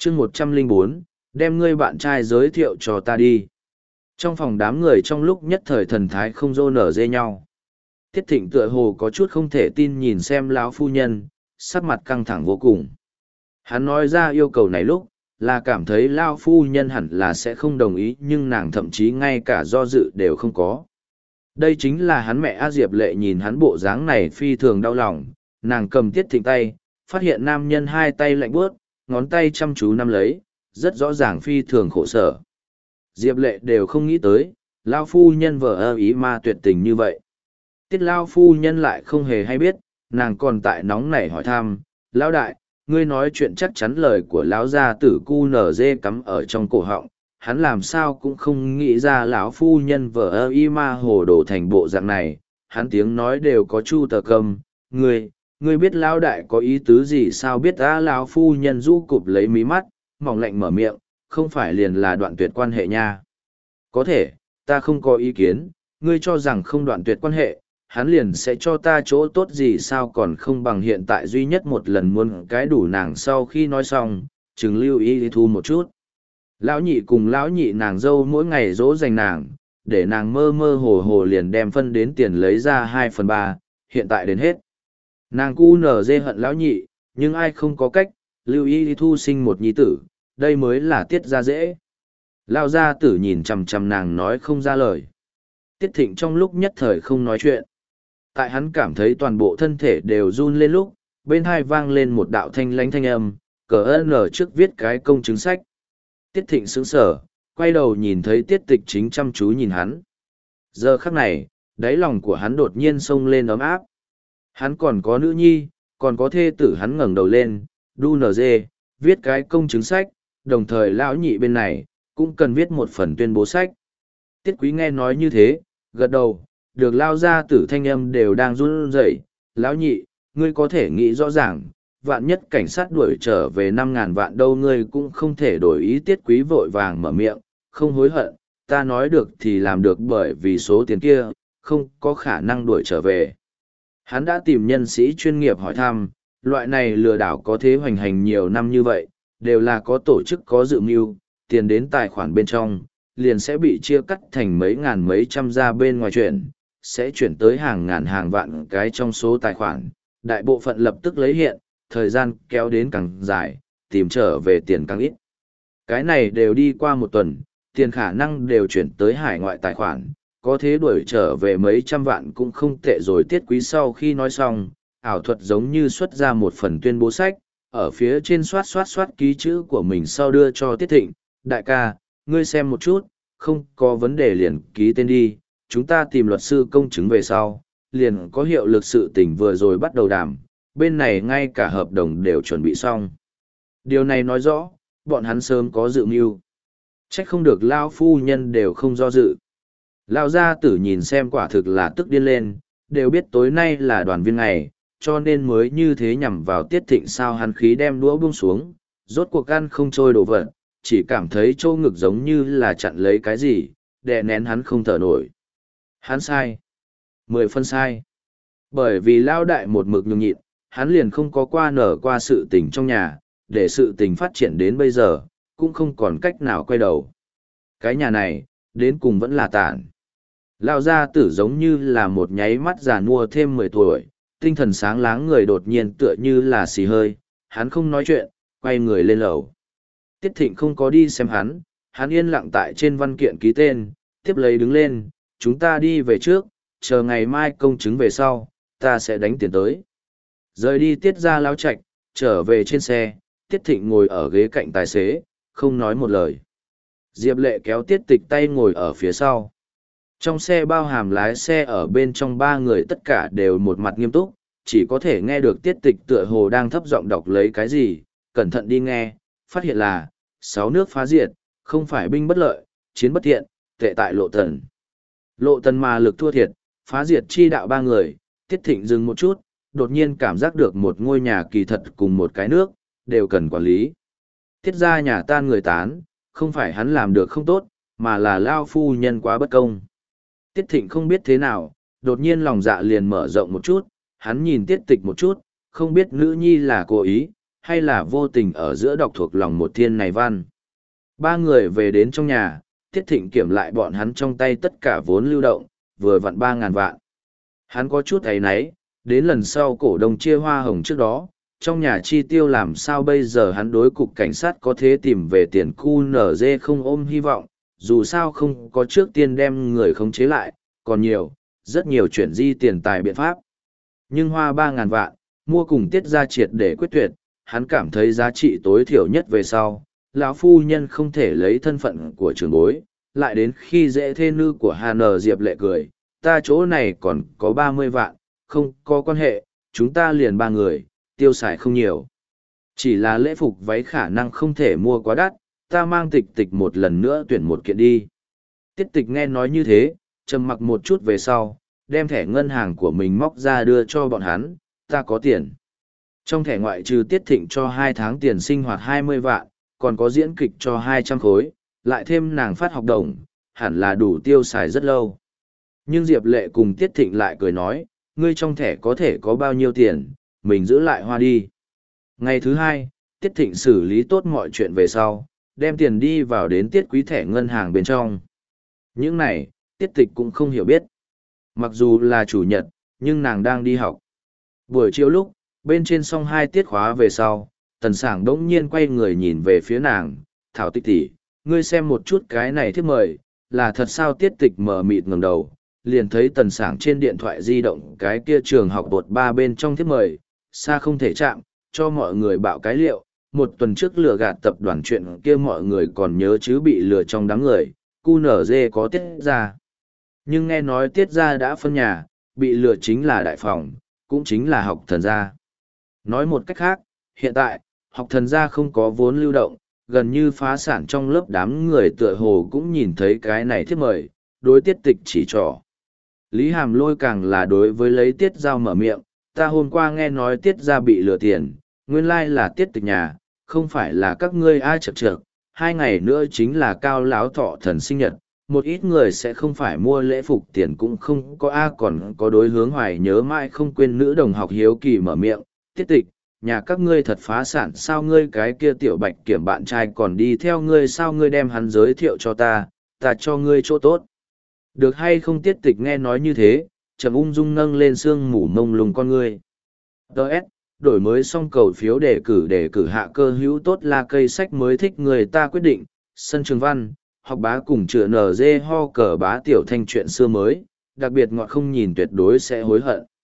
chương 104, đem ngươi bạn trai giới thiệu cho ta đi. Trong phòng đám người trong lúc nhất thời thần thái không rô nở dê nhau. Tiết Thịnh tựa hồ có chút không thể tin nhìn xem lão phu nhân, sắc mặt căng thẳng vô cùng. Hắn nói ra yêu cầu này lúc, là cảm thấy lão phu nhân hẳn là sẽ không đồng ý, nhưng nàng thậm chí ngay cả do dự đều không có. Đây chính là hắn mẹ A Diệp Lệ, nhìn hắn bộ dáng này phi thường đau lòng, nàng cầm Tiết Thịnh tay, phát hiện nam nhân hai tay lạnh buốt, ngón tay chăm chú nắm lấy, rất rõ ràng phi thường khổ sở. Diệp Lệ đều không nghĩ tới, lão phu nhân vợ ơ ý ma tuyệt tình như vậy. Tiết lão phu nhân lại không hề hay biết, nàng còn tại nóng nảy hỏi thăm, lão đại, ngươi nói chuyện chắc chắn lời của lão gia tử cu nở dê cắm ở trong cổ họng, hắn làm sao cũng không nghĩ ra lão phu nhân vợ ơ y ma hồ đồ thành bộ dạng này, hắn tiếng nói đều có chu tờ cầm, ngươi biết lão đại có ý tứ gì sao? Biết á? Lão phu nhân rũ cụp lấy mí mắt, mỏng lạnh mở miệng, không phải liền là đoạn tuyệt quan hệ nha. Có thể, ta không có ý kiến, ngươi cho rằng không đoạn tuyệt quan hệ, hắn liền sẽ cho ta chỗ tốt gì sao? Còn không bằng hiện tại duy nhất một lần muốn cái đủ. Nàng sau khi nói xong, chừng lưu ý đi thu một chút. Lão nhị cùng lão nhị nàng dâu mỗi ngày dỗ dành nàng, để nàng mơ mơ hồ hồ liền đem phân đến tiền lấy ra 2/3, hiện tại đến hết. Nàng cu nở dê hận lão nhị, nhưng ai không có cách, lưu ý đi thu sinh một nhi tử, đây mới là tiết ra dễ. Lao gia tử nhìn chằm chằm nàng nói không ra lời. Tiết Thịnh trong lúc nhất thời không nói chuyện. Tại hắn cảm thấy toàn bộ thân thể đều run lên lúc, bên hai vang lên một đạo thanh lánh thanh âm, cờ ơn ở trước viết cái công chứng sách. Tiết Thịnh sững sờ, quay đầu nhìn thấy Tiết Tịch chính chăm chú nhìn hắn. Giờ khắc này, đáy lòng của hắn đột nhiên sông lên ấm áp. Hắn còn có nữ nhi, còn có thê tử. Hắn ngẩng đầu lên, đu nở dê, viết cái công chứng sách, đồng thời lão nhị bên này, cũng cần viết một phần tuyên bố sách. Tiết Quý nghe nói như thế, gật đầu, được lao ra tử thanh âm đều đang run rẩy. Lão nhị, ngươi có thể nghĩ rõ ràng, vạn nhất cảnh sát đuổi trở về 5.000 vạn đâu ngươi cũng không thể đổi ý. Tiết Quý vội vàng mở miệng, không hối hận, ta nói được thì làm được, bởi vì số tiền kia, không có khả năng đuổi trở về. Hắn đã tìm nhân sĩ chuyên nghiệp hỏi thăm, loại này lừa đảo có thế hoành hành nhiều năm như vậy, đều là có tổ chức có dự mưu, tiền đến tài khoản bên trong, liền sẽ bị chia cắt thành mấy ngàn mấy trăm ra bên ngoài chuyển, sẽ chuyển tới hàng ngàn hàng vạn cái trong số tài khoản, đại bộ phận lập tức lấy hiện, thời gian kéo đến càng dài, tìm trở về tiền càng ít. Cái này đều đi qua một tuần, tiền khả năng đều chuyển tới hải ngoại tài khoản, có thế đuổi trở về mấy trăm vạn cũng không tệ rồi. Tiết Quý sau khi nói xong, ảo thuật giống như xuất ra một phần tuyên bố sách, ở phía trên soát ký chữ của mình sau đưa cho Tiết Thịnh, đại ca, ngươi xem một chút, không có vấn đề liền ký tên đi, chúng ta tìm luật sư công chứng về sau, liền có hiệu lực. Sự tình vừa rồi bắt đầu đàm, bên này ngay cả hợp đồng đều chuẩn bị xong. Điều này nói rõ, bọn hắn sớm có dự mưu. Trách không được lao phu nhân đều không do dự. Lao gia tử nhìn xem quả thực là tức điên lên, đều biết tối nay là đoàn viên ngày, cho nên mới như thế nhằm vào Tiết Thịnh. Sao hắn khí đem đũa buông xuống, rốt cuộc ăn không trôi đồ vật, chỉ cảm thấy chỗ ngực giống như là chặn lấy cái gì, đè nén hắn không thở nổi. Hắn sai. 10 phân sai. Bởi vì lao đại một mực nhường nhịn, hắn liền không có qua nở qua sự tình trong nhà, để sự tình phát triển đến bây giờ, cũng không còn cách nào quay đầu. Cái nhà này, đến cùng vẫn là tàn. Lao gia tử giống như là một nháy mắt già nua thêm 10 tuổi, tinh thần sáng láng, người đột nhiên tựa như là xì hơi, hắn không nói chuyện, quay người lên lầu. Tiết Thịnh không có đi xem hắn yên lặng tại trên văn kiện ký tên, tiếp lấy đứng lên, chúng ta đi về trước, chờ ngày mai công chứng về sau, ta sẽ đánh tiền tới. Rời đi Tiết ra lao trạch, trở về trên xe, Tiết Thịnh ngồi ở ghế cạnh tài xế, không nói một lời. Diệp Lệ kéo Tiết Tịch tay ngồi ở phía sau. Trong xe bao hàm lái xe ở bên trong 3 người tất cả đều một mặt nghiêm túc, chỉ có thể nghe được Tiết Tịch tựa hồ đang thấp giọng đọc lấy cái gì, cẩn thận đi nghe, phát hiện là 6 nước phá diệt, không phải binh bất lợi, chiến bất thiện, tệ tại Lộ Tần. Lộ Tần mà lực thua thiệt, phá diệt chi đạo 3 người. Tiết Thịnh dừng một chút, đột nhiên cảm giác được một ngôi nhà kỳ thật cùng một cái nước, đều cần quản lý. Tiết ra nhà tan người tán, không phải hắn làm được không tốt, mà là lao phu nhân quá bất công. Tiết Thịnh không biết thế nào, đột nhiên lòng dạ liền mở rộng một chút, hắn nhìn Tiết Tịch một chút, không biết nữ nhi là cố ý, hay là vô tình ở giữa đọc thuộc lòng một thiên này văn. Ba người về đến trong nhà, Tiết Thịnh kiểm lại bọn hắn trong tay tất cả vốn lưu động, vừa vặn 3.000 vạn. Hắn có chút áy náy, đến lần sau cổ đông chia hoa hồng trước đó, trong nhà chi tiêu làm sao bây giờ hắn đối cục cảnh sát có thể tìm về tiền QNZ không ôm hy vọng, dù sao không có trước tiên đem người khống chế lại, còn nhiều, rất nhiều chuyển di tiền tài biện pháp. Nhưng hoa 3.000 vạn, mua cùng Tiết ra triệt để quyết tuyệt, hắn cảm thấy giá trị tối thiểu nhất về sau, lão phu nhân không thể lấy thân phận của trưởng bối, lại đến khi dễ thê nữ của Hà Diệp Lệ cười, ta chỗ này còn có 30 vạn, không có quan hệ, chúng ta liền 3 người, tiêu xài không nhiều. Chỉ là lễ phục váy khả năng không thể mua quá đắt, ta mang Tịch Tịch một lần nữa tuyển một kiện đi. Tiết Tịch nghe nói như thế, trầm mặc một chút về sau, đem thẻ ngân hàng của mình móc ra đưa cho bọn hắn, ta có tiền. Trong thẻ ngoại trừ Tiết Thịnh cho 2 tháng tiền sinh hoạt 20 vạn, còn có diễn kịch cho 200 khối, lại thêm nàng phát học đồng, hẳn là đủ tiêu xài rất lâu. Nhưng Diệp Lệ cùng Tiết Thịnh lại cười nói, ngươi trong thẻ có thể có bao nhiêu tiền, mình giữ lại hoa đi. Ngày thứ hai, Tiết Thịnh xử lý tốt mọi chuyện về sau, đem tiền đi vào đến Tiết Quý thẻ ngân hàng bên trong. Những này, Tiết Tịch cũng không hiểu biết. Mặc dù là chủ nhật, nhưng nàng đang đi học. Buổi chiều lúc, bên trên xong 2 tiết khóa về sau, Tần Sảng đỗng nhiên quay người nhìn về phía nàng, Thảo Tịch tỷ, ngươi xem một chút cái này thiếp mời, là thật sao? Tiết Tịch mờ mịt ngẩng đầu, liền thấy Tần Sảng trên điện thoại di động cái kia trường học bột 3 bên trong thiếp mời, xa không thể chạm, cho mọi người bạo cái liệu. Một tuần trước lừa gạt tập đoàn chuyện kia mọi người còn nhớ chứ, bị lừa trong đám người, QNZ có Tiết ra. Nhưng nghe nói Tiết ra đã phân nhà, bị lừa chính là đại phòng, cũng chính là Học Thần gia. Nói một cách khác, hiện tại, Học Thần gia không có vốn lưu động, gần như phá sản. Trong lớp đám người tựa hồ cũng nhìn thấy cái này thiếp mời, đối Tiết Tịch chỉ trỏ. Lý Hàm Lôi càng là đối với lấy Tiết Giao mở miệng, ta hôm qua nghe nói Tiết ra bị lừa tiền, nguyên lai là Tiết Tịch nhà, không phải là các ngươi ai chật chật, 2 ngày nữa chính là Cao Láo Thọ Thần sinh nhật, một ít người sẽ không phải mua lễ phục tiền cũng không có còn có đối hướng hoài nhớ mãi không quên nữ đồng học hiếu kỳ mở miệng, Tiết Tịch, nhà các ngươi thật phá sản sao? Ngươi cái kia tiểu Bạch Kiểm bạn trai còn đi theo ngươi sao? Ngươi đem hắn giới thiệu cho ta cho ngươi chỗ tốt. Được hay không? Tiết Tịch nghe nói như thế, trầm ung dung nâng lên sương mù mông lung con ngươi. Đợt, đổi mới xong cầu phiếu đề cử hạ cơ hữu tốt là cây sách mới thích người ta quyết định, sân trường văn, học bá cùng chữa NG ho cờ bá tiểu thanh chuyện xưa mới, đặc biệt ngọt không nhìn tuyệt đối sẽ hối hận.